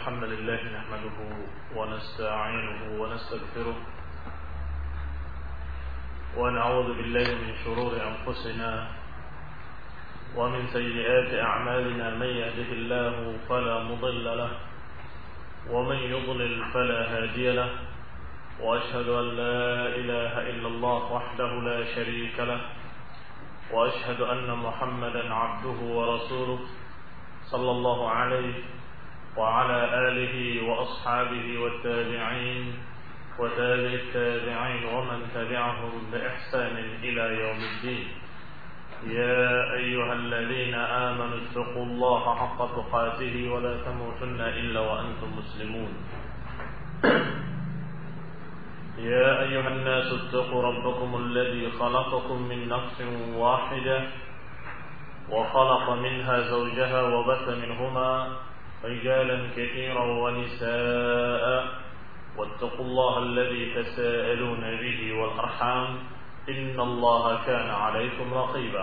الحمد لله نحمده ونستعينه ونستغفره ونعوذ بالله من شرور أنفسنا ومن سيئات أعمالنا من يهده الله فلا مضل له ومن يضلل فلا هادي له وأشهد أن لا إله إلا الله وحده لا شريك له وأشهد أن محمدا عبده ورسوله صلى الله عليه وعلى آله وأصحابه والتابعين وتابع التابعين ومن تبعهم بإحسان إلى يوم الدين. يا أيها الذين آمنوا اتقوا الله حق تقاته ولا تموتن إلا وأنتم مسلمون. يا أيها الناس اتقوا ربكم الذي خلقكم من نفس واحدة وخلق منها زوجها وبث منهما رجالا كثيرا ونساء واتقوا الله الذي تساءلون به والأرحام إن الله كان عليكم رقيبا.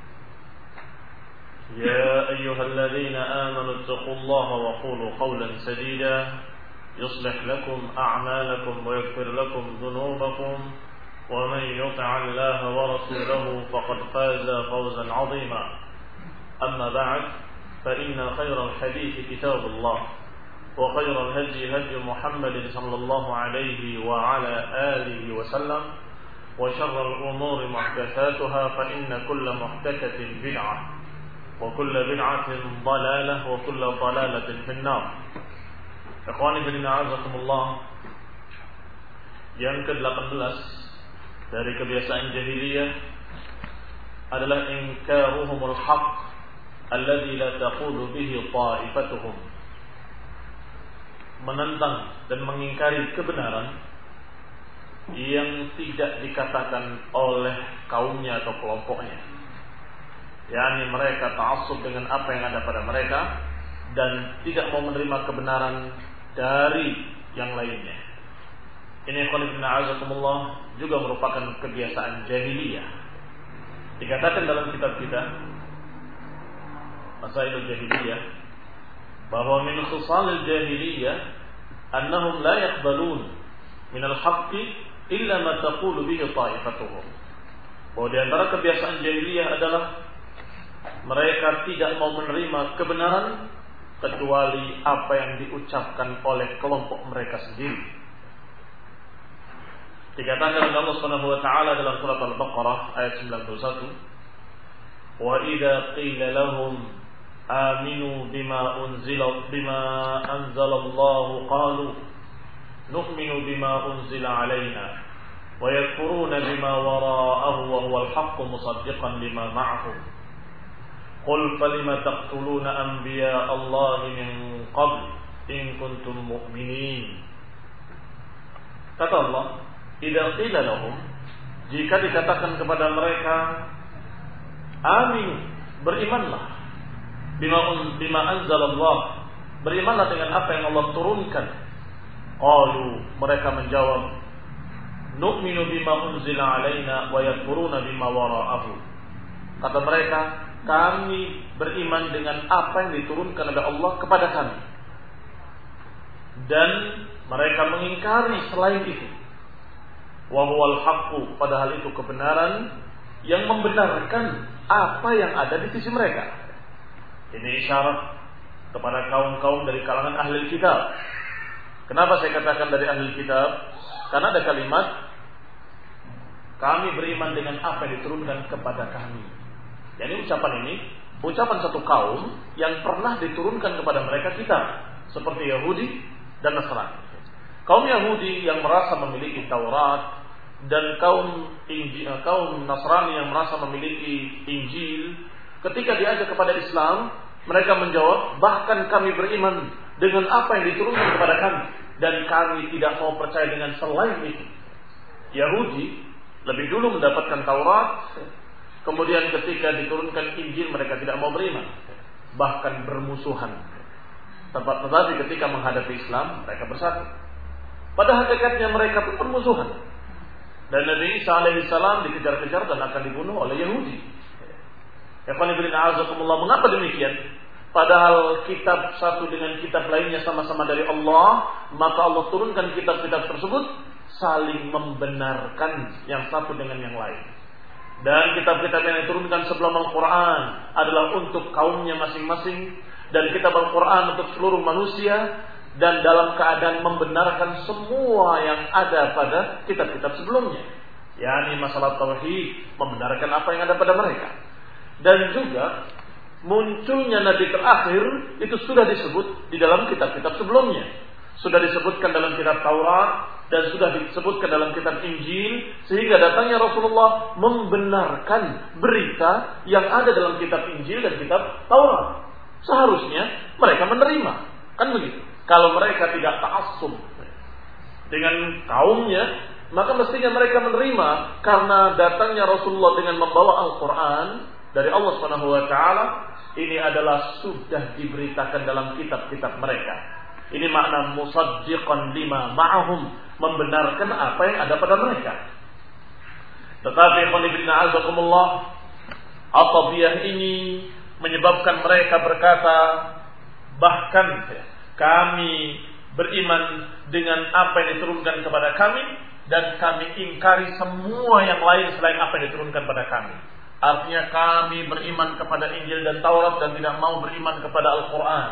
يا أيها الذين آمنوا اتقوا الله وقولوا قولا سديدا يصلح لكم أعمالكم ويغفر لكم ذنوبكم ومن يطع الله ورسوله فقد فاز فوزا عظيما. أما بعد فإن خير الحديث كتاب الله وخير الهدي هدي محمد صلى الله عليه وعلى آله وسلم وشر الأمور محدثاتها فإن كل محدثة بدعة وكل بدعة ضلالة وكل ضلالة في النار. Ikhwani fillah azakumullah, yang ke-18 dari kebiasaan jahiliyah adalah inkaruhumul haqq alladzi la taqulu bihi ta'ifatuhum, menentang dan mengingkari kebenaran yang tidak dikatakan oleh kaumnya atau kelompoknya, yakni mereka ta'assub dengan apa yang ada pada mereka dan tidak mau menerima kebenaran dari yang lainnya. Ini khonifna'azakumullah juga merupakan kebiasaan jahiliyah. Dikatakan dalam kitab kita Masailul Jahiliyah bahwa min khisalil jahiliyah annahum la yaqbalun min al-haqqi illa ma taqulu bihi ta'ifatuhum. Bahwa di antara kebiasaan jahiliyah adalah mereka tidak mau menerima kebenaran kecuali apa yang diucapkan oleh kelompok mereka sendiri. Dikatakan oleh Allah Subhanahu wa taala dalam surat Al-Baqarah ayat 91, "Wa idza qila lahum aminu bima anzalallahu qalu nu'minu bima unzila alaina wa yakfuruna bima wara'ahu wa huwa al-haqqu musaddiqan lima ma'ahum. Qul falima taqtuluna anbiya Allah min qabl in kuntum mu'minin." Kata Allah, idza qila lahum, jika dikatakan kepada mereka, amin, berimanlah, bima anzalallah, berimanlah dengan apa yang Allah turunkan. Qalu, mereka menjawab, nu'minu bima unzila alaina wa yakfuruna bima wara'ahu. Kata mereka, kami beriman dengan apa yang diturunkan oleh Allah kepada kami, dan mereka mengingkari selain itu. Wa huwal haqqu, padahal itu kebenaran yang membenarkan apa yang ada di sisi mereka. Ini isyarat kepada kaum-kaum dari kalangan ahli kitab. Kenapa saya katakan dari ahli kitab? Karena ada kalimat kami beriman dengan apa yang diturunkan kepada kami. Jadi ucapan ini, ucapan satu kaum yang pernah diturunkan kepada mereka kitab, seperti Yahudi dan Nasrani. Kaum Yahudi yang merasa memiliki Taurat dan kaum Nasrani yang merasa memiliki Injil, ketika diajak kepada Islam, mereka menjawab, bahkan kami beriman dengan apa yang diturunkan kepada kami dan kami tidak mau percaya dengan selain itu. Yahudi lebih dulu mendapatkan Taurat, kemudian ketika diturunkan Injil mereka tidak mau beriman, bahkan bermusuhan. Tetapi ketika menghadapi Islam mereka bersatu. Pada hakikatnya mereka pun bermusuhan. Dan Nabi Isa alaihissalam dikejar-kejar dan akan dibunuh oleh Yahudi. Mengapa demikian? padahal kitab satu dengan kitab lainnya sama-sama dari Allah, maka Allah turunkan kitab-kitab tersebut saling membenarkan yang satu dengan yang lain. Dan kitab-kitab yang diturunkan sebelum Al-Quran adalah untuk kaumnya masing-masing, dan kitab Al-Quran untuk seluruh manusia, dan dalam keadaan membenarkan semua yang ada pada kitab-kitab sebelumnya. yakni masalah tauhid, membenarkan apa yang ada pada mereka. Dan juga munculnya nabi terakhir itu sudah disebut di dalam kitab-kitab sebelumnya. Sudah disebutkan dalam kitab Taurat dan sudah disebutkan dalam kitab Injil, sehingga datangnya Rasulullah membenarkan berita yang ada dalam kitab Injil dan kitab Taurat. Seharusnya mereka menerima, kan begitu. Kalau mereka tidak ta'assub dengan kaumnya, maka mestinya mereka menerima, karena datangnya Rasulullah dengan membawa Al-Quran dari Allah SWT. Ini adalah sudah diberitakan dalam kitab-kitab mereka. Ini makna musaddiqan lima ma'ahum, membenarkan apa yang ada pada mereka. Tetapi ibn a'azakumullah, At-Tabiyah ini menyebabkan mereka berkata, bahkan kami beriman dengan apa yang diturunkan kepada kami, dan kami ingkari semua yang lain selain apa yang diturunkan pada kami. Artinya kami beriman kepada Injil dan Taurat dan tidak mau beriman kepada Al-Quran.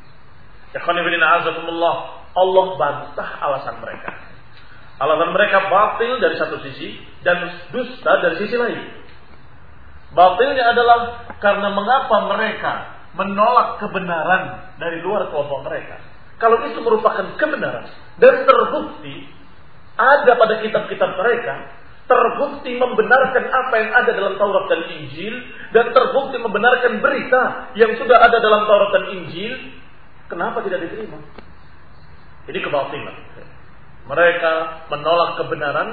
Allah bantah alasan mereka. Alasan mereka batil dari satu sisi dan dusta dari sisi lain. Batilnya adalah karena mengapa mereka menolak kebenaran dari luar kelompok mereka, kalau itu merupakan kebenaran dan terbukti ada pada kitab-kitab mereka, terbukti membenarkan apa yang ada dalam Taurat dan Injil, dan terbukti membenarkan berita yang sudah ada dalam Taurat dan Injil, kenapa tidak diterima? Ini kebatilan. Mereka menolak kebenaran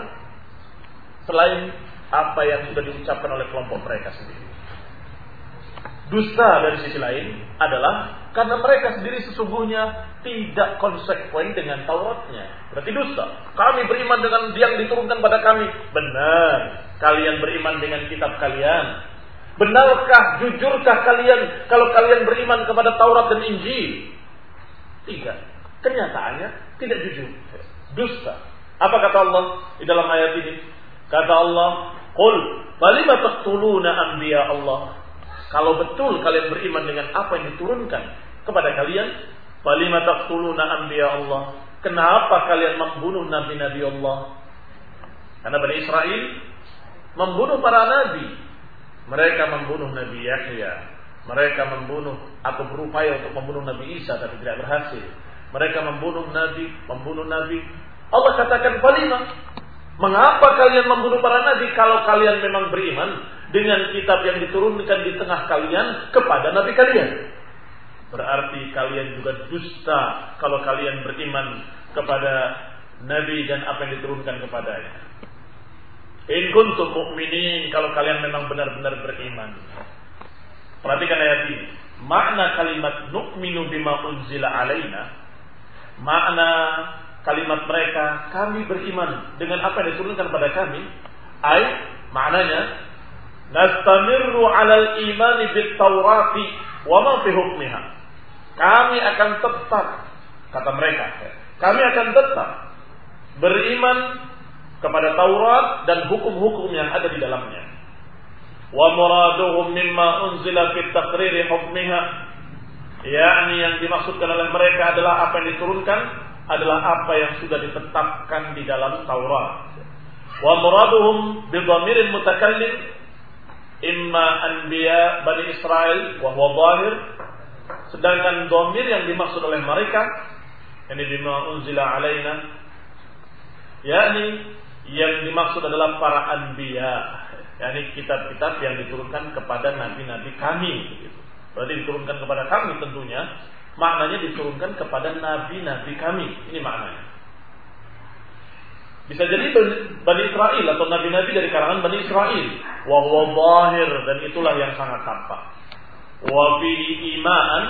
selain apa yang sudah diucapkan oleh kelompok mereka sendiri. Dusta dari sisi lain adalah karena mereka sendiri sesungguhnya tidak konsekuen dengan Tauratnya. Berarti dusta. Kami beriman dengan yang diturunkan pada kami. Benar. Kalian beriman dengan kitab kalian. Benarkah, jujurkah kalian kalau kalian beriman kepada Taurat dan Injil? Tidak. Kenyataannya tidak jujur. Dusta. Apa kata Allah di dalam ayat ini? Kata Allah, "Qul falima taqtuluna anbiya Allah." Kalau betul kalian beriman dengan apa yang diturunkan kepada kalian, falima taqtuluna anbiya Allah. Kenapa kalian membunuh nabi-nabi Allah? Karena Bani Israel membunuh para nabi. Mereka membunuh Nabi Yahya. Mereka membunuh atau berupaya untuk membunuh Nabi Isa tapi tidak berhasil. Mereka membunuh nabi. Allah katakan, falima, mengapa kalian membunuh para nabi kalau kalian memang beriman dengan kitab yang diturunkan di tengah kalian kepada nabi kalian? Berarti kalian juga dusta kalau kalian beriman kepada nabi dan apa yang diturunkan kepadanya. In kuntum mu'minin, kalau kalian memang benar-benar beriman. Perhatikan ayat ini. Makna kalimat nu'minu bima unzila alaina, makna kalimat mereka, kami beriman dengan apa yang diturunkan pada kami, maknanya nastamirru 'alal imani bit Taurati wa ma fi hukmiha. Kami akan tetap, kata mereka, kami akan tetap beriman kepada Taurat dan hukum-hukum yang ada di dalamnya. Wa muraduhum mimma unzila fit taqriri hukmiha, yakni yang dimaksudkan oleh mereka adalah apa yang diturunkan adalah apa yang sudah ditetapkan di dalam Taurat. Wa muraduhum bi dhamirin mutakallim imma anbiya Bani Israel wa huwa zahir, sedangkan dhamir yang dimaksud oleh mereka ini bima unzila alaina, yakni yang dimaksud adalah para anbiya, yakni kitab-kitab yang diturunkan kepada nabi-nabi kami. Berarti diturunkan kepada kami tentunya, maknanya diturunkan kepada nabi-nabi kami. Ini maknanya. Bisa jadi Bani Israel atau nabi-nabi dari kalangan Bani Israel. Wa huwa zahir, dan itulah yang sangat tampak. Wa fihi iman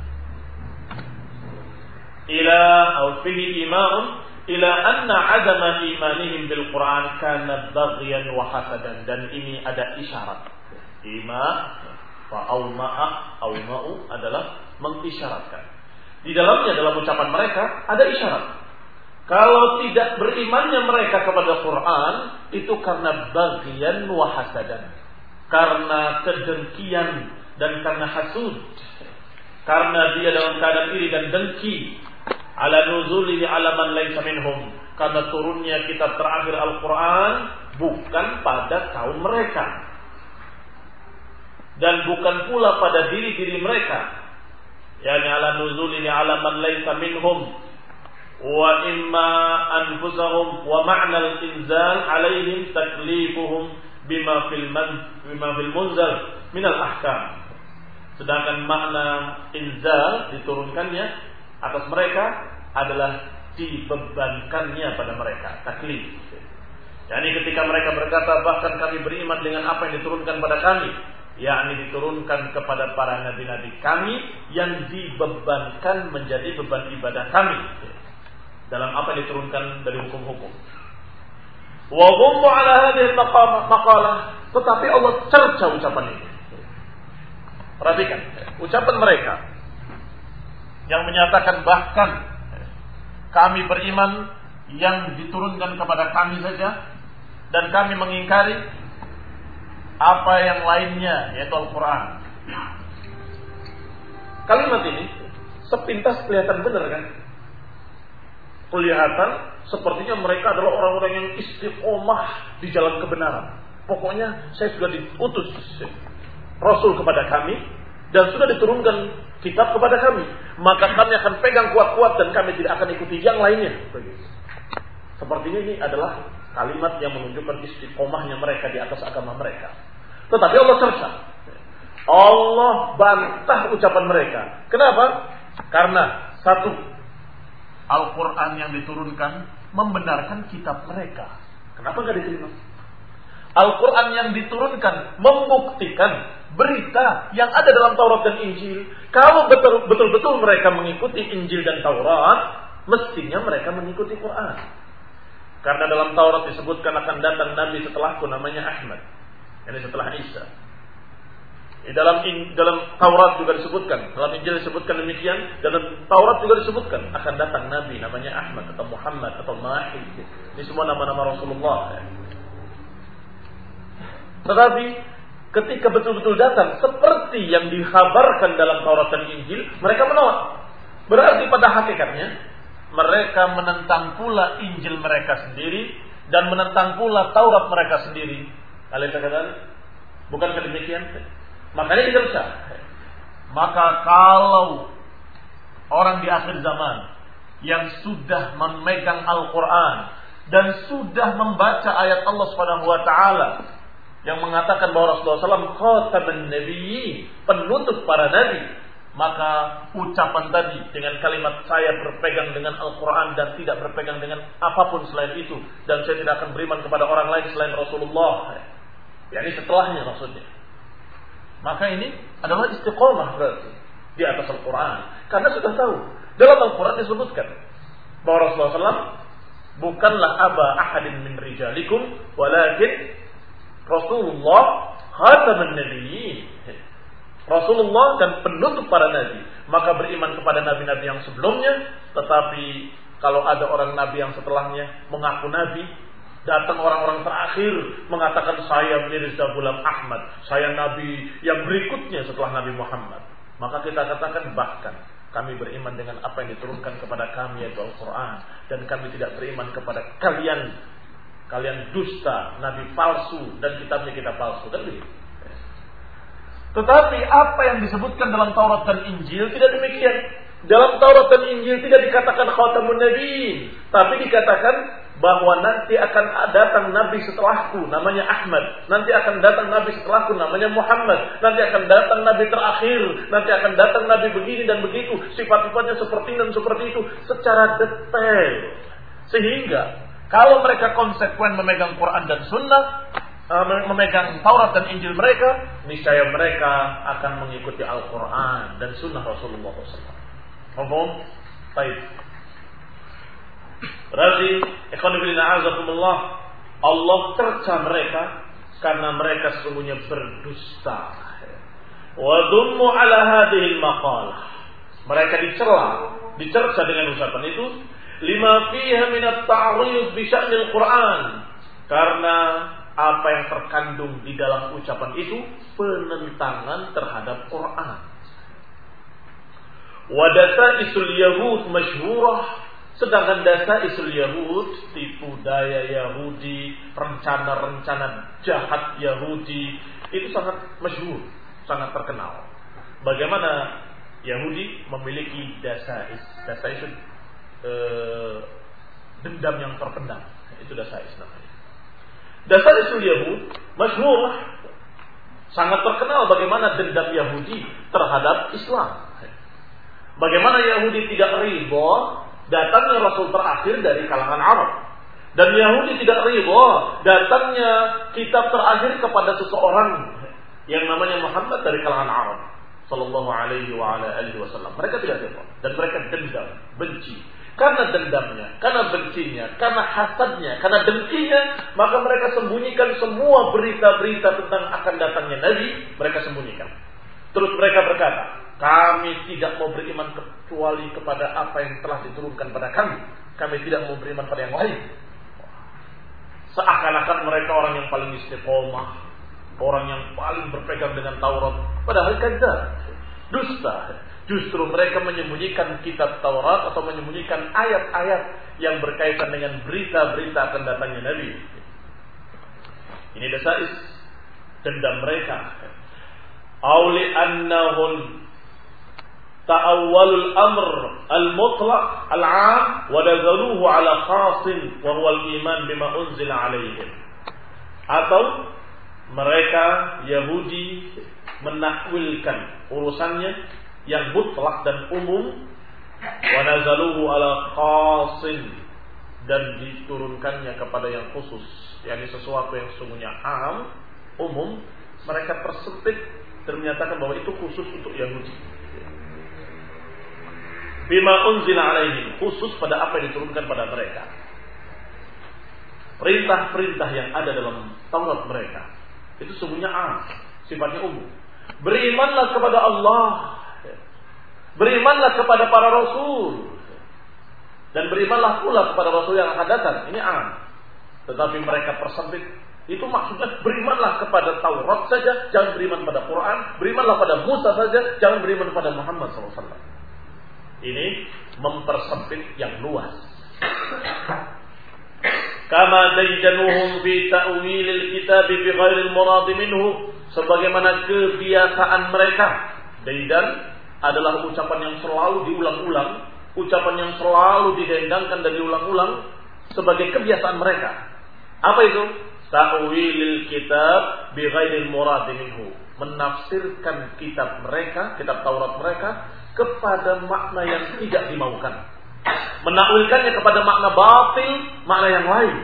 ila atau fihi iman ila anna adama imanihim bil Quran kana baghyan wa hasadan, dan ini ada isyarat. Ima fa auma'u adalah mengisyaratkan. Di dalamnya, dalam ucapan mereka ada isyarat. Kalau tidak berimannya mereka kepada Quran, itu karena bagian wa hasadan, karena kedengkian dan karena hasud, karena dia dalam keadaan iri dan dengki, ala nuzulihi ala man laysa minhum, karena turunnya kitab terakhir Al-Quran bukan pada kaum mereka dan bukan pula pada diri-diri mereka, yakni ala nuzulihi ala man laysa minhum wa imma anfusahum wa ma'na al-inzal alaihim taklifuhum bima fil munzal min al-ahkam. Sedangkan makna inzal, diturunkannya atas mereka, adalah dibebankannya pada mereka, taklif. Yani ketika mereka berkata bahkan kami beriman dengan apa yang diturunkan pada kami, yakni diturunkan kepada para nabi-nabi kami yang dibebankan menjadi beban ibadah kami dalam apa yang diturunkan dari hukum-hukum. Wa hum ala hadhihi maqalah, tetapi Allah cerca ucapan ini. Perhatikan ucapan mereka yang menyatakan bahkan kami beriman yang diturunkan kepada kami saja dan kami mengingkari apa yang lainnya, yaitu Al-Quran. Kalimat ini sepintas kelihatan benar kan? Kelihatan sepertinya mereka adalah orang-orang yang istiqomah di jalan kebenaran. Pokoknya saya sudah diutus Rasul kepada kami dan sudah diturunkan kitab kepada kami, maka kami akan pegang kuat-kuat dan kami tidak akan ikuti yang lainnya. Sepertinya ini adalah kalimat yang menunjukkan istiqomahnya mereka di atas agama mereka. Tetapi Allah cerca, Allah bantah ucapan mereka. Kenapa? Karena satu, Al-Quran yang diturunkan membenarkan kitab mereka. Kenapa nggak diterima? Al-Quran yang diturunkan membuktikan berita yang ada dalam Taurat dan Injil. Kalau betul-betul mereka mengikuti Injil dan Taurat, mestinya mereka mengikuti Quran. Karena dalam Taurat disebutkan akan datang Nabi setelahku namanya Ahmad, ini setelah Isa. Dalam Taurat juga disebutkan, dalam Injil disebutkan demikian, dalam Taurat juga disebutkan akan datang Nabi namanya Ahmad atau Muhammad atau Mahi. Ini semua nama-nama Rasulullah. Tetapi ketika betul-betul datang seperti yang dikhabarkan dalam Taurat dan Injil, mereka menolak. Berarti pada hakikatnya mereka menentang pula Injil mereka sendiri dan menentang pula Taurat mereka sendiri. Kalian katakan, bukankah demikian? Makanya dicerca. Maka kalau orang di akhir zaman yang sudah memegang Al-Quran dan sudah membaca ayat Allah Subhanahu wa taala yang mengatakan bahwa Rasulullah SAW khataman nabiyyin, penutup para nabi, maka ucapan tadi dengan kalimat saya berpegang dengan Al-Quran dan tidak berpegang dengan apapun selain itu, dan saya tidak akan beriman kepada orang lain selain Rasulullah, yakni setelahnya maksudnya, maka ini adalah istiqomah berarti di atas Al-Quran. Karena sudah tahu dalam Al-Quran disebutkan bahwa Rasulullah SAW bukanlah aba ahadin min rijalikum, walakin Rasulullah khataman nabiyyin, Rasulullah dan penutup para nabi. Maka beriman kepada nabi-nabi yang sebelumnya. Tetapi kalau ada orang nabi yang setelahnya mengaku nabi, datang orang-orang terakhir mengatakan saya Mirza Ghulam Ahmad, saya nabi yang berikutnya setelah Nabi Muhammad, maka kita katakan bahkan kami beriman dengan apa yang diturunkan kepada kami, yaitu Al-Quran, dan kami tidak beriman kepada kalian dusta, nabi palsu, dan kitabnya kita palsu. Kan begitu. Tetapi apa yang disebutkan dalam Taurat dan Injil tidak demikian. Dalam Taurat dan Injil tidak dikatakan khatamun nabiyyin, tapi dikatakan bahwa nanti akan datang nabi setelahku namanya Ahmad, nanti akan datang nabi setelahku namanya Muhammad, nanti akan datang nabi terakhir, nanti akan datang nabi begini dan begitu, sifat-sifatnya seperti dan seperti itu secara detail. Sehingga kalau mereka konsekuen memegang Quran dan Sunnah, memegang Taurat dan Injil mereka, niscaya mereka akan mengikuti Al-Quran dan Sunnah Rasulullah SAW. Mohon, baik. Berarti, ikhwan fillah azakumullah, Allah cerca mereka karena mereka sesungguhnya berdusta. Wa dhummu ala hadhil maqalah. Mereka dicerca dengan ucapan itu, lima fiha min at-ta'rid bi sya'nil Qur'an. Karena apa yang terkandung di dalam ucapan itu penentangan terhadap Quran. Wa dasaisul yahud masyhurah, sedangkan dasaisul yahud, tipu daya Yahudi, rencana-rencana jahat Yahudi itu sangat masyhur, sangat terkenal. Bagaimana Yahudi memiliki dasais itu dendam yang terpendam, itu dasais namanya. Dasaisul Yahud masyhur, sangat terkenal bagaimana dendam Yahudi terhadap Islam. Bagaimana Yahudi tidak ridha datangnya Rasul terakhir dari kalangan Arab, dan Yahudi tidak ridha datangnya kitab terakhir kepada seseorang yang namanya Muhammad dari kalangan Arab sallallahu alaihi wa ala alihi wasallam. Mereka tidak ridha dan mereka dendam, benci. Karena dendamnya, karena bencinya, karena hasadnya, karena dengkinya, maka mereka sembunyikan semua berita-berita tentang akan datangnya Nabi, mereka sembunyikan. Terus mereka berkata, kami tidak mau beriman kecuali kepada apa yang telah diturunkan pada kami. Kami tidak mau beriman pada yang lain. Seakan-akan mereka orang yang paling istiqomah, orang yang paling berpegang dengan Taurat. Padahal kadzdzab, dusta. Justru mereka menyembunyikan kitab Taurat atau menyembunyikan ayat-ayat yang berkaitan dengan berita-berita akan datangnya Nabi. Ini dasais dendam mereka. Auli annahum ta'awwalul amr al-mutlaq al-'am wa nazaluhu 'ala khasin wa huwa al-iman bima unzila 'alaihim. Atau mereka Yahudi menakwilkan urusannya yang mutlak dan umum, wa nazaluhu 'ala khasin, dan diturunkannya kepada yang khusus, yakni sesuatu yang sesungguhnya am, umum, mereka persempit dan menyatakan bahwa itu khusus untuk Yahudi. Bima unzila 'alaihim, khusus pada apa yang diturunkan pada mereka. Perintah-perintah yang ada dalam Taurat mereka itu sesungguhnya am, sifatnya umum. Berimanlah kepada Allah, berimanlah kepada para rasul, dan berimanlah pula kepada rasul yang akan datang. Ini am. Tetapi mereka persempit. Itu maksudnya berimanlah kepada Taurat saja, jangan beriman pada Quran. Berimanlah pada Musa saja, jangan beriman pada Muhammad SAW. Ini mempersempit yang luas. Kama dayjanuhum fi ta'wilil kitab bi ghairil murad minhu, sebagaimana kebiasaan mereka. Daydan adalah ucapan yang selalu diulang-ulang, ucapan yang selalu didendangkan dan diulang-ulang sebagai kebiasaan mereka. Apa itu? Ta'wilil kitab bi ghairil murad minhu, menafsirkan kitab mereka, kitab Taurat mereka kepada makna yang tidak dimaukan, menakwilkannya kepada makna batil, makna yang lain,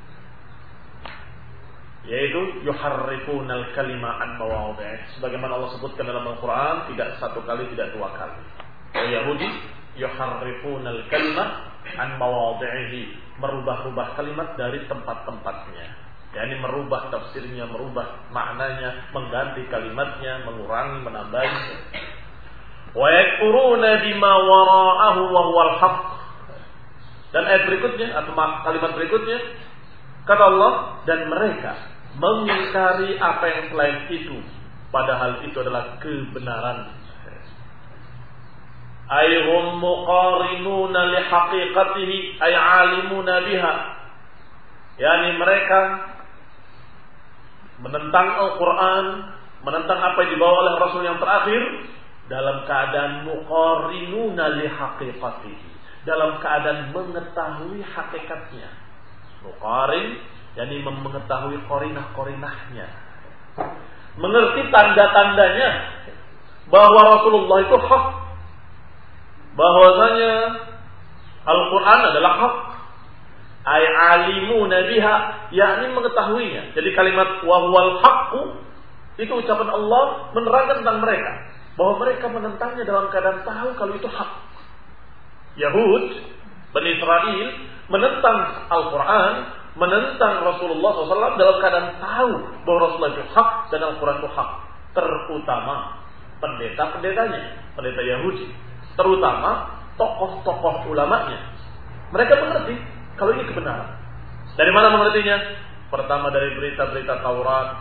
yaitu yuharrifunal kalima an mawadhi'i, sebagaimana Allah sebutkan dalam Al-Qur'an tidak satu kali, tidak dua kali. Yahudi yuharrifunal kalima an mawadhi'ihi, merubah-rubah kalimat dari tempat-tempatnya, yakni merubah tafsirnya, merubah maknanya, mengganti kalimatnya, mengurangi, menambahi. Wa yakfuruna bima wara'ahu wa huwal haqq. Dan ayat berikutnya atau kalimat berikutnya, kata Allah, dan mereka mengingkari apa yang selain itu, padahal itu adalah kebenaran. Ayhum muqarinuna li haqiqatihi ay alimuna biha, yakni mereka menentang Al-Quran, menentang apa yang dibawa oleh Rasul yang terakhir dalam keadaan muqarinuna li haqiqatihi, dalam keadaan mengetahui hakikatnya. Muqarin yakni mengetahui qarinah-qarinahnya, mengerti tanda-tandanya bahwa Rasulullah itu hak, bahwasanya Al-Quran adalah hak. Ay alimuna biha, yakni mengetahuinya. Jadi kalimat wa huwal haqqu itu ucapan Allah menerangkan tentang mereka, bahwa mereka menentangnya dalam keadaan tahu kalau itu hak. Yahud, Bani Israel menentang Al-Quran, menentang Rasulullah SAW dalam keadaan tahu bahwa Rasulullah itu hak dan Al-Quran itu hak. Terutama pendeta-pendetanya, pendeta Yahudi. terutama tokoh-tokoh ulamanya. Mereka mengerti kalau ini kebenaran. Dari mana mengertinya? Pertama dari berita-berita Taurat,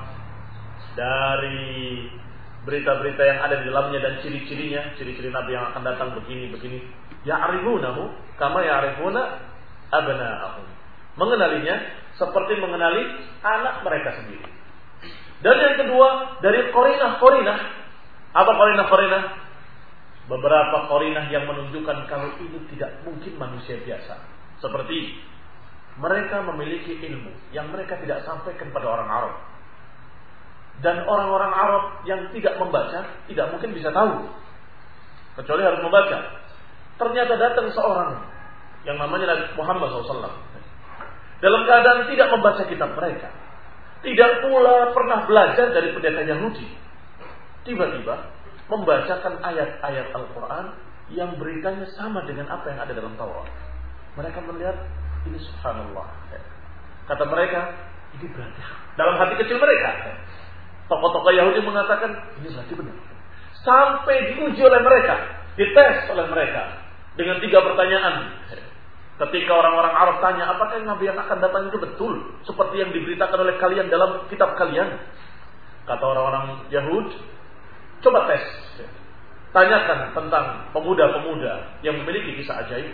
dari berita-berita yang ada di dalamnya dan ciri-cirinya, ciri-ciri Nabi yang akan datang begini. Ya'rifunahu kama ya'rifuna abna'ahum. Mengenalinya seperti mengenali anak mereka sendiri. Dan yang kedua dari qarinah. Apa qarinah? Beberapa qarinah yang menunjukkan kalau ini tidak mungkin manusia biasa. Seperti mereka memiliki ilmu yang mereka tidak sampaikan pada orang Arab. Dan orang-orang Arab yang tidak membaca tidak mungkin bisa tahu, kecuali harus membaca. Ternyata datang seorang yang namanya Nabi Muhammad SAW dalam keadaan tidak membaca kitab mereka, tidak pula pernah belajar dari pendeta Yahudi. Tiba-tiba membacakan ayat-ayat Al-Quran yang beritanya sama dengan apa yang ada dalam Taurat. Mereka melihat ini subhanallah. Kata mereka, ini berarti dalam hati kecil mereka. Tokoh-tokoh Yahudi mengatakan ini berarti benar. Sampai diuji oleh mereka, dites oleh mereka dengan 3 pertanyaan. Ketika orang-orang Arab tanya, apakah Nabi yang akan datang itu betul seperti yang diberitakan oleh kalian dalam kitab kalian? Kata orang-orang Yahudi, coba tes. Tanyakan tentang pemuda-pemuda yang memiliki kisah ajaib.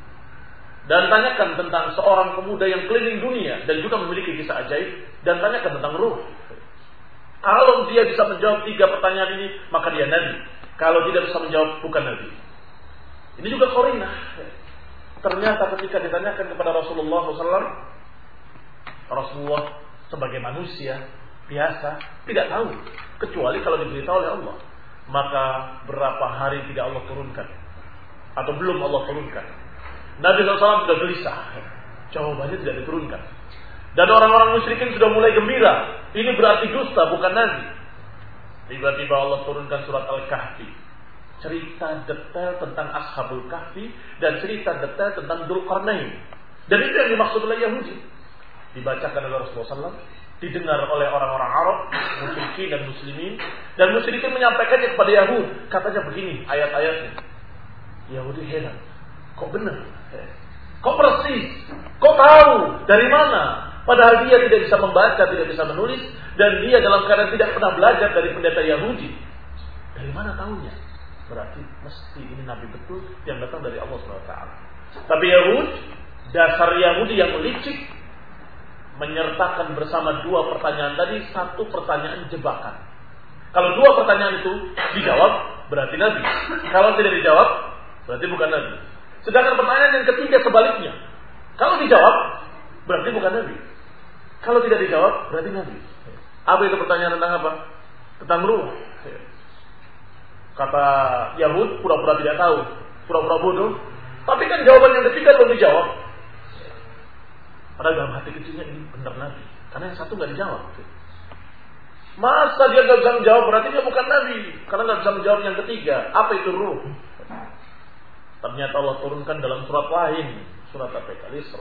Dan tanyakan tentang seorang pemuda yang keliling dunia dan juga memiliki kisah ajaib. Dan tanyakan tentang ruh. Kalau dia bisa menjawab 3 pertanyaan ini, maka dia Nabi. Kalau tidak bisa menjawab, bukan Nabi. Ini juga qarinah. Ternyata ketika ditanyakan kepada Rasulullah SAW, Rasulullah sebagai manusia biasa tidak tahu, kecuali kalau diberitahu oleh Allah. Maka berapa hari tidak Allah turunkan, atau belum Allah turunkan. Nabi SAW sudah gelisah, jawabannya tidak diturunkan. Dan orang-orang musyrikin sudah mulai gembira. Ini berarti dusta, bukan Nabi. Tiba-tiba Allah turunkan surat Al-Kahfi. Cerita detail tentang Ashabul Kahfi dan cerita detail tentang Dzulqarnain. Dan itu yang dimaksud oleh Yahudi. Dibacakan oleh Rasulullah SAW, didengar oleh orang-orang Arab, musyrikin dan muslimin. Dan musyrikin menyampaikannya kepada Yahudi. Katanya begini ayat-ayatnya. Yahudi heran. Kok benar? Kok persis? Kok tahu? Dari mana? Padahal dia tidak bisa membaca, tidak bisa menulis. Dan dia dalam keadaan tidak pernah belajar dari pendeta Yahudi. Dari mana tahunya? Berarti mesti ini Nabi betul yang datang dari Allah SWT. Tapi Yahudi, dasar Yahudi yang licik, menyertakan bersama 2 pertanyaan tadi 1 pertanyaan jebakan. Kalau 2 pertanyaan itu dijawab, berarti Nabi. Kalau tidak dijawab, berarti bukan Nabi. Sedangkan pertanyaan yang ketiga sebaliknya. Kalau dijawab, berarti bukan Nabi. Kalau tidak dijawab, berarti Nabi. Apa itu pertanyaan tentang apa? Tentang ruh. Kata Yahud, pura-pura tidak tahu, pura-pura bodoh. Tapi kan jawaban yang ketiga belum dijawab. Padahal dalam hati kecilnya ini benar Nabi. Karena yang satu nggak dijawab. Masa dia nggak bisa menjawab, berarti dia bukan Nabi. Karena nggak bisa menjawab yang ketiga. Apa itu ruh? Ternyata Allah turunkan dalam surat lain. Surat apa? Al-Isra.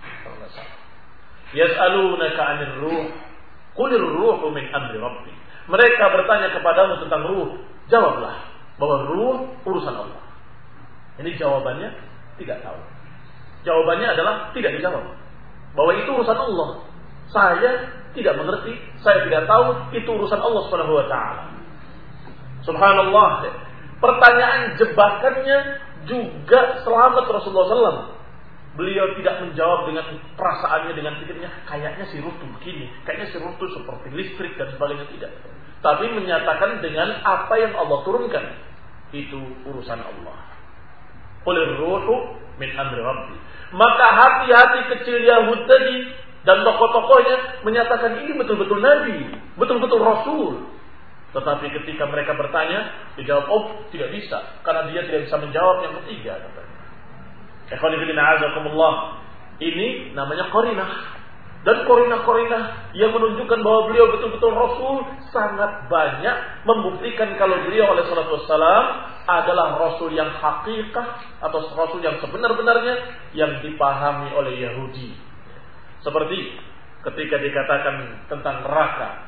Yas'alunaka 'anil ruh. Qulir ruhu min amri rabbi. Mereka bertanya kepadamu tentang ruh. Jawablah bahwa ruh urusan Allah. Ini jawabannya tidak tahu. Jawabannya adalah tidak dijawab. Bahwa itu urusan Allah. Saya tidak mengerti, saya tidak tahu, itu urusan Allah Subhanahu wa taala. Subhanallah. Pertanyaan jebakannya juga selamat Rasulullah SAW. Beliau tidak menjawab dengan perasaannya, dengan pikirnya, kayaknya si ruh itu begini, kayaknya si ruh itu seperti listrik dan sebagainya, tidak. Tapi menyatakan dengan apa yang Allah turunkan. Itu urusan Allah. Qulir ruhu min amri rabbi. Maka hati-hati kecil Yahud tadi dan tokoh-tokohnya menyatakan ini betul-betul Nabi, betul-betul Rasul. Tetapi ketika mereka bertanya, dijawab, oh tidak bisa, karena dia tidak bisa menjawab yang ketiga. Ikhwan fillah azakumullah. Ini namanya qarinah. Dan qarinah-qarinah yang menunjukkan bahwa beliau betul-betul Rasul sangat banyak, membuktikan kalau beliau alaihi salatu wassalam adalah Rasul yang hakikah atau Rasul yang sebenar-benarnya yang dipahami oleh Yahudi. Seperti ketika dikatakan tentang neraka,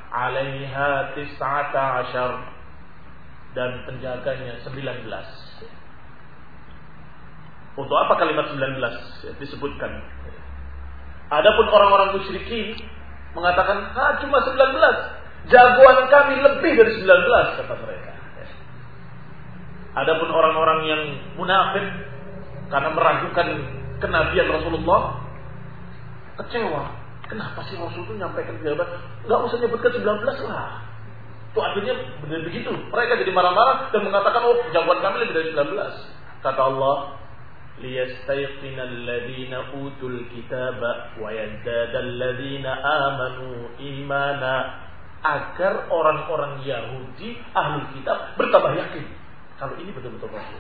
alaiha 19 dan penjaganya 19. Untuk apa kalimat 19 disebutkan? Adapun orang-orang musyrikin mengatakan, cuma 19. Jagoan kami lebih dari 19, kata mereka. Adapun orang-orang yang munafik karena meragukan kenabian Rasulullah, kecewa. Kenapa sih Rasul itu nyampaikan jawaban? Enggak usah nyebutkan 19 lah. Itu akhirnya benar begitu. Mereka jadi marah-marah dan mengatakan, jagoan kami lebih dari 19. Kata Allah, liyastayqina alladhina utul kitaba wa yazdada alladhina amanu imana, agar orang-orang Yahudi ahlul kitab bertambah yakin kalau ini betul-betul Rasul.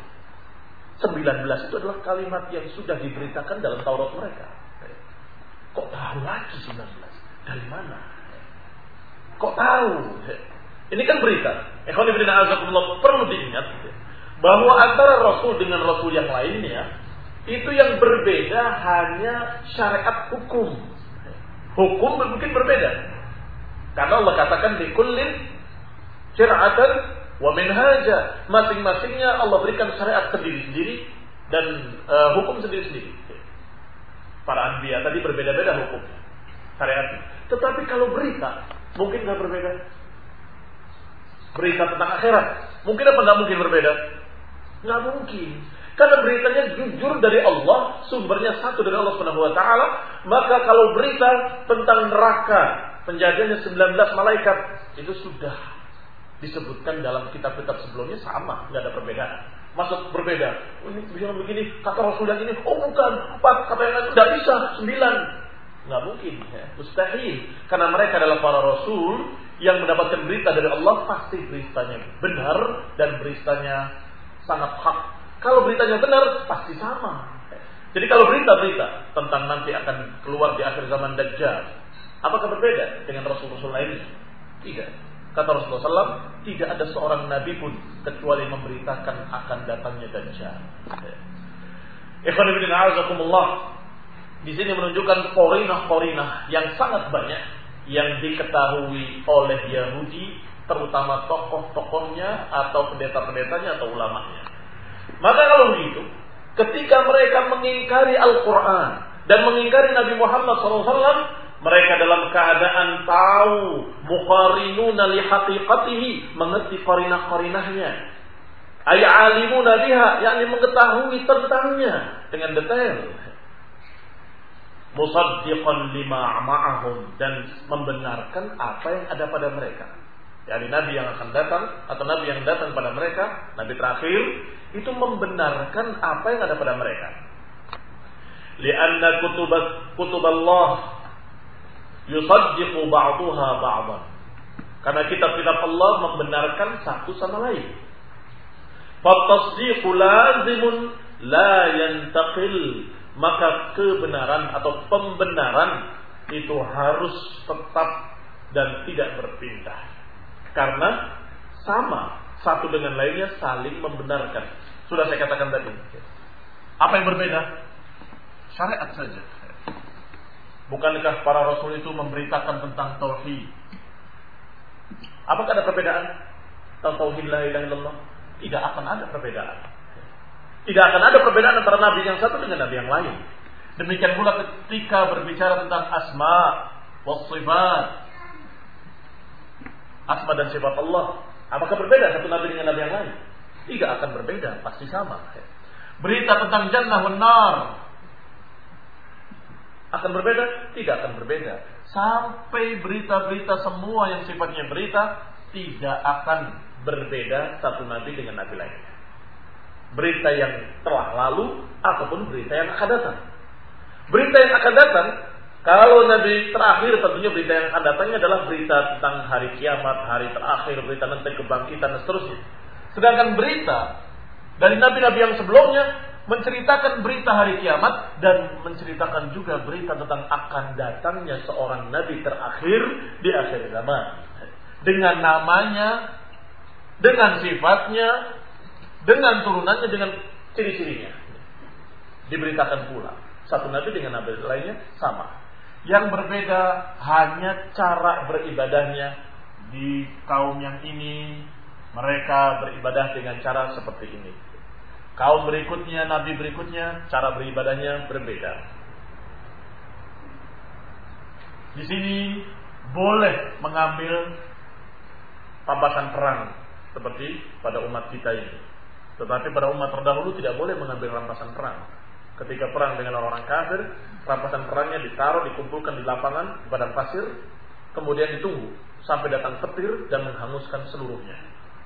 19 itu adalah kalimat yang sudah diberitakan dalam Taurat mereka. Kok tahu lagi 19? Dari mana? Kok tahu? Ini kan berita. Ikhwan fillah azakumullah, perlu diingat bahwa antara Rasul dengan Rasul yang lainnya itu yang berbeda hanya syariat hukum. Hukum mungkin berbeda. Karena Allah katakan likullin syir'atan wa minhaja. Masing-masingnya Allah berikan syariat sendiri-sendiri dan hukum sendiri-sendiri. Para anbiya tadi berbeda-beda hukum syariatnya. Tetapi kalau berita mungkin nggak berbeda. Berita tentang akhirat mungkin apa nggak mungkin berbeda? Nggak mungkin. Karena beritanya jujur dari Allah, sumbernya satu dari Allah Subhanahu wa taala. Maka kalau berita tentang neraka, penjaganya 19 malaikat, itu sudah disebutkan dalam kitab-kitab sebelumnya, sama, nggak ada perbedaan. Maksud berbeda. Ini bilang begini, kata Rasul yang ini, bukan 4, kata yang lain tidak bisa 9. Nggak mungkin, ya. Mustahil. Karena mereka adalah para Rasul yang mendapatkan berita dari Allah, pasti beritanya benar dan beritanya sangat hak. Kalau beritanya benar, pasti sama. Jadi kalau berita-berita tentang nanti akan keluar di akhir zaman Dajjal, apakah berbeda dengan Rasul-Rasul lainnya? Tidak. Kata Rasulullah SAW, tidak ada seorang Nabi pun kecuali memberitakan akan datangnya Dajjal. Ikhwan fillah a'azakumullah. Di sini menunjukkan qarinah-qarinah yang sangat banyak yang diketahui oleh Yahudi, terutama tokoh-tokohnya atau pendeta-pendetanya atau ulamanya. Maka kalau begitu, ketika mereka mengingkari Al-Quran dan mengingkari Nabi Muhammad SAW, mereka dalam keadaan tahu muqarinuna li haqiqatihi, mengerti qarinah-qarinahnya. Ay alimuna biha, yakni mengetahui tentangnya dengan detail. Musaddiqan lima ma'ahum, dan membenarkan apa yang ada pada mereka. Yani Nabi yang akan datang atau Nabi yang datang pada mereka, Nabi terakhir, itu membenarkan apa yang ada pada mereka. Lianna kutuballah yusaddiqu ba'duha ba'dan. Karena kitab-kitab Allah membenarkan satu sama lain. Fatasdiqu lazimun la yantaqil. Maka kebenaran atau pembenaran itu harus tetap dan tidak berpindah. Karena sama satu dengan lainnya, saling membenarkan. Sudah saya katakan tadi. Apa yang berbeda? Syariat saja. Bukankah para rasul itu memberitakan tentang tauhid? Apakah ada perbedaan tentang tauhid la ilaha illallah? Tidak akan ada perbedaan. Tidak akan ada perbedaan antara nabi yang satu dengan nabi yang lain. Demikian pula ketika berbicara tentang asma wa sifat, asma dan sifat Allah, apakah berbeda satu nabi dengan nabi yang lain? Tidak akan berbeda, pasti sama. Berita tentang jannah wan nar akan berbeda? Tidak akan berbeda. Sampai berita-berita semua yang sifatnya berita tidak akan berbeda satu nabi dengan nabi lainnya. Berita yang telah lalu ataupun berita yang akan datang. Berita yang akan datang, kalau nabi terakhir tentunya berita yang akan datangnya adalah berita tentang hari kiamat, hari terakhir, berita tentang kebangkitan dan seterusnya. Sedangkan berita dari nabi-nabi yang sebelumnya menceritakan berita hari kiamat dan menceritakan juga berita tentang akan datangnya seorang nabi terakhir di akhir zaman. Dengan namanya, dengan sifatnya, dengan turunannya, dengan ciri-cirinya. Diberitakan pula. Satu nabi dengan nabi lainnya sama. Yang berbeda hanya cara beribadahnya. Di kaum yang ini, mereka beribadah dengan cara seperti ini. Kaum berikutnya, nabi berikutnya, cara beribadahnya berbeda. Di sini boleh mengambil rampasan perang seperti pada umat kita ini. Tetapi pada umat terdahulu tidak boleh mengambil rampasan perang. Ketika perang dengan orang kafir, rampasan perangnya ditaruh, dikumpulkan di lapangan, di padang pasir, kemudian ditunggu sampai datang petir dan menghanguskan seluruhnya.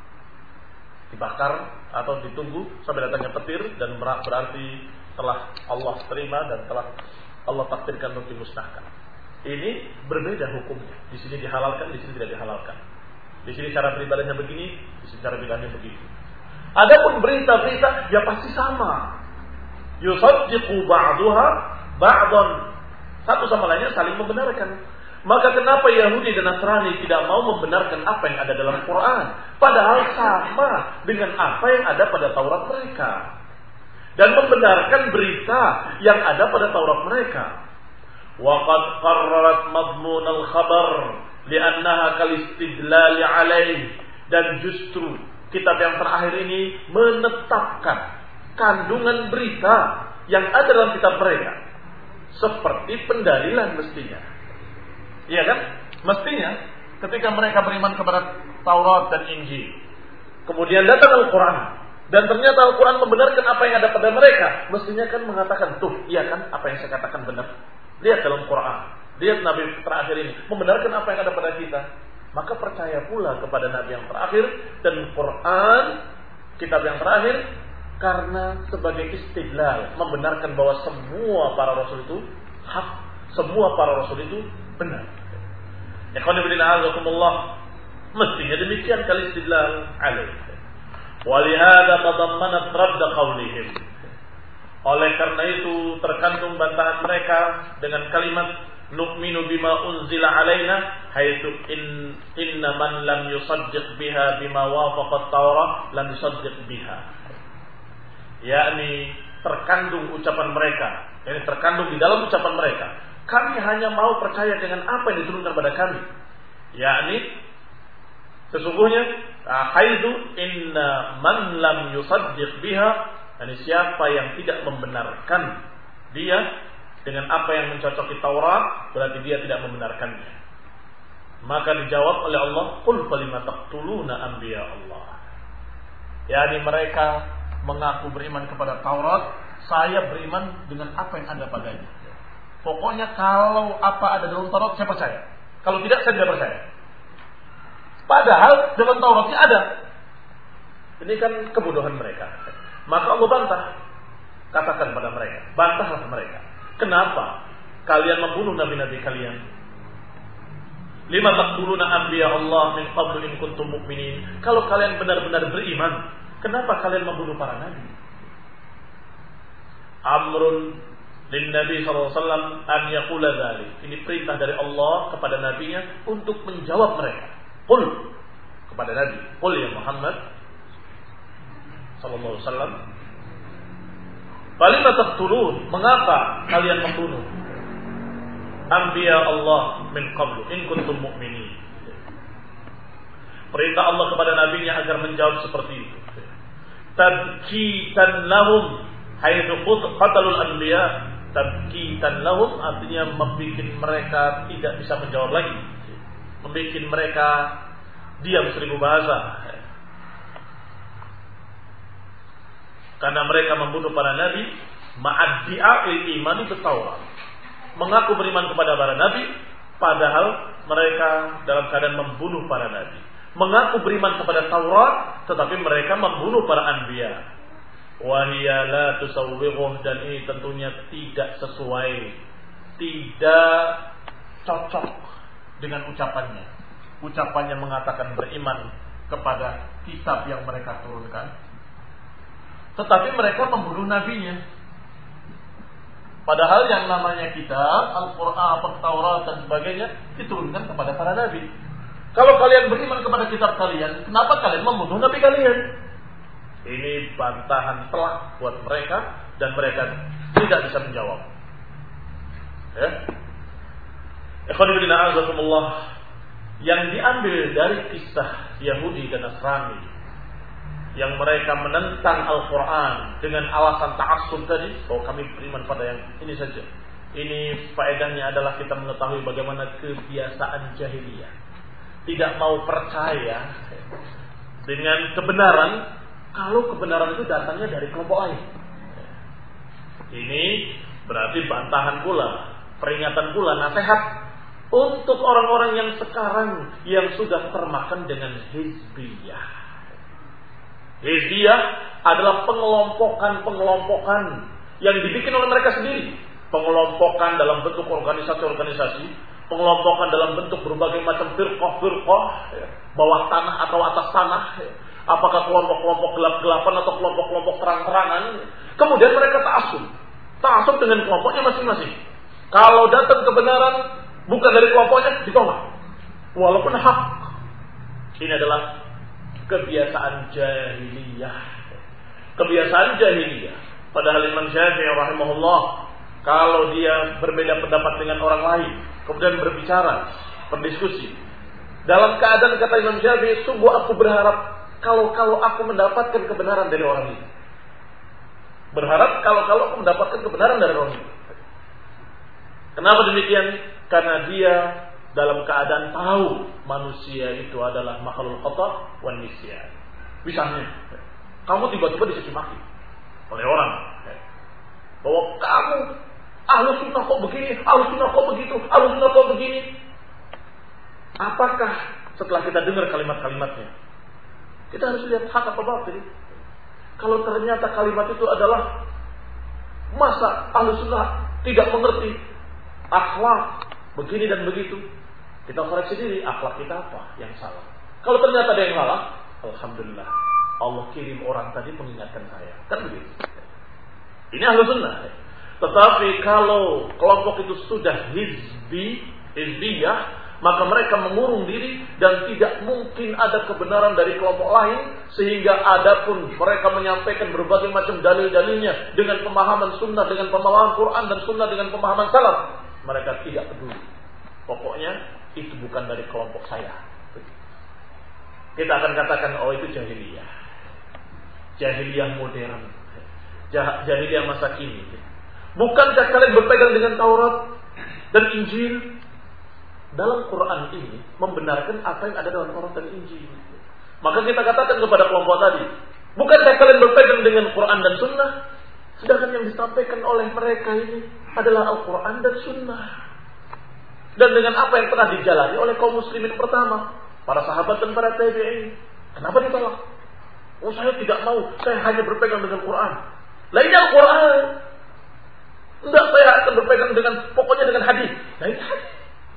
Dibakar atau ditunggu sampai datangnya petir dan berarti telah Allah terima dan telah Allah takdirkan untuk dimusnahkan. Ini berbeda hukumnya. Di sini dihalalkan, di sini tidak dihalalkan. Di sini cara beribadahnya begini, di sini cara beribadahnya begitu. Adapun berita-berita ya pasti sama. Yusaddiqu ba'duha ba'dan. Satu sama lainnya saling membenarkan. Maka kenapa Yahudi dan Nasrani tidak mau membenarkan apa yang ada dalam Quran? Padahal sama dengan apa yang ada pada Taurat mereka. Dan membenarkan berita yang ada pada Taurat mereka. وَقَدْ قَرَّرَتْ مَضْمُونَ الْخَبَرِ لِأَنَّهَا كَالِاسْتِدْلَالِ عَلَيْهِ. Dan justru kitab yang terakhir ini menetapkan kandungan berita yang ada dalam kitab mereka seperti pendalilan mestinya. Iya kan? Mestinya ketika mereka beriman kepada Taurat dan Injil, kemudian datang Al-Quran, dan ternyata Al-Quran membenarkan apa yang ada pada mereka, mestinya kan mengatakan, tuh, iya kan, apa yang saya katakan benar. Lihat dalam Quran, lihat Nabi terakhir ini membenarkan apa yang ada pada kita. Maka percaya pula kepada Nabi yang terakhir dan Quran, kitab yang terakhir, karena sebagai istidlal membenarkan bahwa semua para rasul itu hak, semua para rasul itu benar. Ikhwan fillah azakumullah, mestinya demikian kali istidlal alaih. Walihada tadammanat radda qawlihim. Oleh karena itu terkandung bantahan mereka dengan kalimat nu'minu bima unzila alaina haitsu inna man lam yusaddiq biha bima wafaqa at-Taurah lam yusaddiq biha. Yakni terkandung ucapan mereka, ini terkandung di dalam ucapan mereka. Kami hanya mau percaya dengan apa yang diturunkan pada kami. Yakni sesungguhnya haitsu inna man lam yusaddiq biha, yani siapa yang tidak membenarkan dia dengan apa yang mencocoki Taurat, berarti dia tidak membenarkannya. Maka dijawab oleh Allah, qul falima taqtuluna anbiya Allah. Yani mereka mengaku beriman kepada Taurat, saya beriman dengan apa yang ada padanya. Pokoknya kalau apa ada dalam Taurat saya percaya. Kalau tidak saya tidak percaya. Padahal dalam Tauratnya ada. Ini kan kebodohan mereka. Maka Allah bantah. Katakan pada mereka, bantahlah mereka. Kenapa kalian membunuh nabi-nabi kalian? Lima taqtuluna anbiya Allah min qablu in kuntum mu'minin. Kalau kalian benar-benar beriman, kenapa kalian membunuh para nabi? Amrun lin Nabi sallallahu alaihi wasallam an yaqula dzalik. Ini perintah dari Allah kepada nabinya untuk menjawab mereka. Qul kepada nabi, qul ya Muhammad sallallahu alaihi wasallam, falima taqtulun, mengapa kalian membunuh anbiya Allah min qablu in kuntum mu'minin? Perintah Allah kepada nabinya agar menjawab seperti itu. Tabkitan lahum haitsu qatalul anbiya. Tabkitan lahum artinya membuat mereka tidak bisa menjawab lagi, membuat mereka diam seribu bahasa. Karena mereka membunuh para nabi ma'addi'a'il imani bit-Taurat, mengaku beriman kepada para nabi padahal mereka dalam keadaan membunuh para nabi, mengaku beriman kepada Taurat tetapi mereka membunuh para anbiya. Wa hiya la tusawwighuh, dan ini tentunya tidak sesuai, tidak cocok dengan ucapannya. Ucapannya mengatakan beriman kepada kitab yang mereka turunkan, tetapi mereka membunuh nabinya. Padahal yang namanya kitab, Al-Quran, Taurat dan sebagainya diturunkan kepada para nabi. Kalau kalian beriman kepada kitab kalian, kenapa kalian membunuh nabi kalian? Ini bantahan telak buat mereka dan mereka tidak bisa menjawab. Ya. Ikhwan fillah azakumullah, yang diambil dari kisah Yahudi dan Nasrani yang mereka menentang Al-Quran dengan alasan ta'assub tadi, bahwa kami beriman pada yang ini saja. Ini faedahnya adalah kita mengetahui bagaimana kebiasaan jahiliyah. Tidak mau percaya dengan kebenaran kalau kebenaran itu datangnya dari kelompok lain. Ini berarti bantahan pula, peringatan pula, nasihat untuk orang-orang yang sekarang yang sudah termakan dengan hizbiyah. Hizbiyah adalah pengelompokan yang dibikin oleh mereka sendiri. Pengelompokan dalam bentuk organisasi-organisasi, pengelompokan dalam bentuk berbagai macam firqah, bawah tanah atau atas tanah, apakah kelompok-kelompok gelap-gelapan atau kelompok-kelompok terang-terangan. Kemudian mereka ta'assub dengan kelompoknya masing-masing. Kalau datang kebenaran bukan dari kelompoknya, ditolak walaupun hak. Ini adalah kebiasaan jahiliyah. Kebiasaan jahiliyah. Padahal Imam Syafi'i rahimahullah, kalau dia berbeda pendapat dengan orang lain, kemudian berbicara, berdiskusi, dalam keadaan kata Imam Syafi'i, sungguh aku berharap kalau aku mendapatkan kebenaran dari orang ini. Berharap kalau aku mendapatkan kebenaran dari orang ini. Kenapa demikian? Karena dia dalam keadaan tahu manusia itu adalah makhluk khata' wan nisyan. Misalnya, kamu tiba-tiba dicaci maki oleh orang bahwa kamu Ahlus Sunnah kok begini, Ahlus Sunnah kok begitu, Ahlus Sunnah kok begini. Apakah setelah kita dengar kalimat-kalimatnya, kita harus lihat hak apa batil? Kalau ternyata kalimat itu adalah masa Ahlus Sunnah tidak mengerti akhlak begini dan begitu, kita koreksi diri, akhlak kita apa yang salah. Kalau ternyata ada yang salah, alhamdulillah, Allah kirim orang tadi mengingatkan saya. Kan begitu. Ini Ahlus Sunnah. Tetapi kalau kelompok itu sudah hizbiyah, maka mereka mengurung diri dan tidak mungkin ada kebenaran dari kelompok lain, sehingga adapun mereka menyampaikan berbagai macam dalil-dalilnya dengan pemahaman sunnah, dengan pemahaman Quran dan sunnah, dengan pemahaman salaf, mereka tidak peduli. Pokoknya itu bukan dari kelompok saya. Kita akan katakan, oh itu jahiliyah. Jahiliyah modern. Jahiliyah masa kini. Bukankah kalian berpegang dengan Taurat dan Injil? Dalam Quran ini membenarkan apa yang ada dalam Taurat dan Injil. Maka kita katakan kepada kelompok tadi, bukankah kalian berpegang dengan Quran dan Sunnah? Sedangkan yang disampaikan oleh mereka ini adalah Al-Quran dan Sunnah. Dan dengan apa yang pernah dijalani oleh kaum muslimin pertama, para sahabat dan para tabi'in. Kenapa ditolak? Oh, saya tidak mau, saya hanya berpegang dengan Quran. Lainnya Al-Quran. Enggak, saya akan berpegang pokoknya dengan hadis. Lainnya hadis.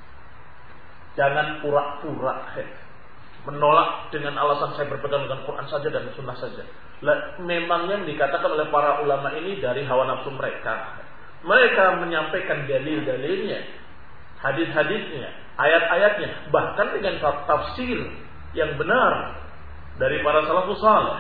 Jangan pura-pura menolak dengan alasan saya berpegang dengan Quran saja dan Sunnah saja. Memang yang dikatakan oleh para ulama ini dari hawa nafsu mereka. Mereka menyampaikan dalil-dalilnya, hadis-hadisnya, ayat-ayatnya, bahkan dengan tafsir yang benar dari para salafus saleh.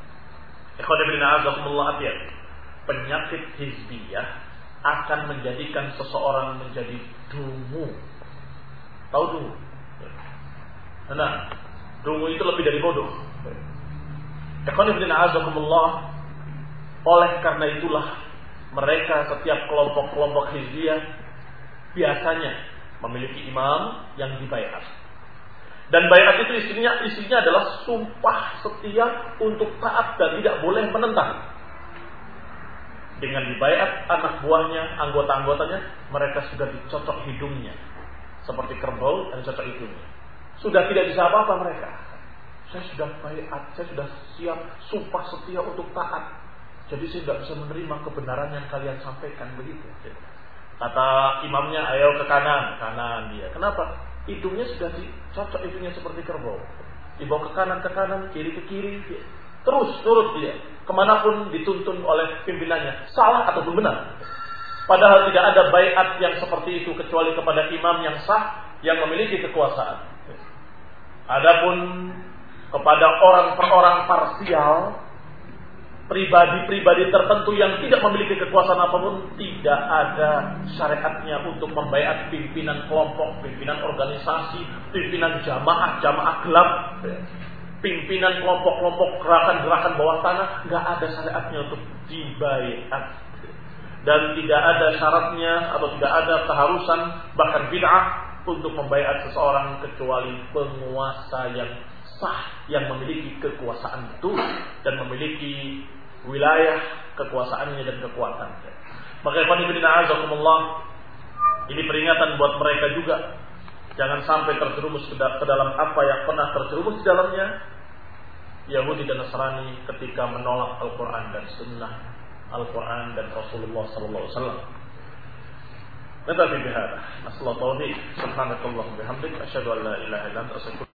Penyakit hizbiyah akan menjadikan seseorang menjadi dungu. Tahu dungu? Nah, dungu itu lebih dari bodoh. Oleh karena itulah mereka, setiap kelompok-kelompok hizbiyah biasanya memiliki imam yang dibaiat. Dan baiat itu isinya adalah sumpah setia untuk taat dan tidak boleh menentang. Dengan dibaiat anak buahnya, anggota-anggotanya, mereka sudah dicocok hidungnya seperti kerbau dan cocok hidungnya. Sudah tidak bisa apa-apa mereka. Saya sudah baiat, saya sudah siap sumpah setia untuk taat. Jadi saya tidak bisa menerima kebenaran yang kalian sampaikan begitu. Kata imamnya, ayo ke kanan dia. Kenapa? Hidungnya sudah dicocok hidungnya seperti kerbau. Dibawa ke kanan, kiri ke kiri. Terus turut dia. Kemanapun dituntun oleh pimpinannya. Salah ataupun benar. Padahal tidak ada baiat yang seperti itu kecuali kepada imam yang sah, yang memiliki kekuasaan. Adapun kepada orang per orang parsial, pribadi-pribadi tertentu yang tidak memiliki kekuasaan apapun, tidak ada syariatnya untuk membaiat pimpinan kelompok, pimpinan organisasi, pimpinan jamaah gelap. pimpinan kelompok-kelompok gerakan-gerakan bawah tanah, nggak ada syariatnya untuk dibaiat. Dan tidak ada syaratnya atau tidak ada keharusan bahkan bid'ah untuk membaiat seseorang kecuali penguasa yang sah, yang memiliki kekuasaan betul dan memiliki wilayah kekuasaannya dan kekuatannya. Maka ini peringatan buat mereka juga. Jangan sampai terjerumus ke dalam apa yang pernah terjerumus di dalamnya Yahudi dan Nasrani ketika menolak Al-Quran dan Sunnah, Al-Quran dan Rasulullah sallallahu alaihi wasallam. Natafi bihadza. Nasallahu taufiq. Subhanakallahumma bihamdik asyhadu an la ilaha illa anta astaghfiruka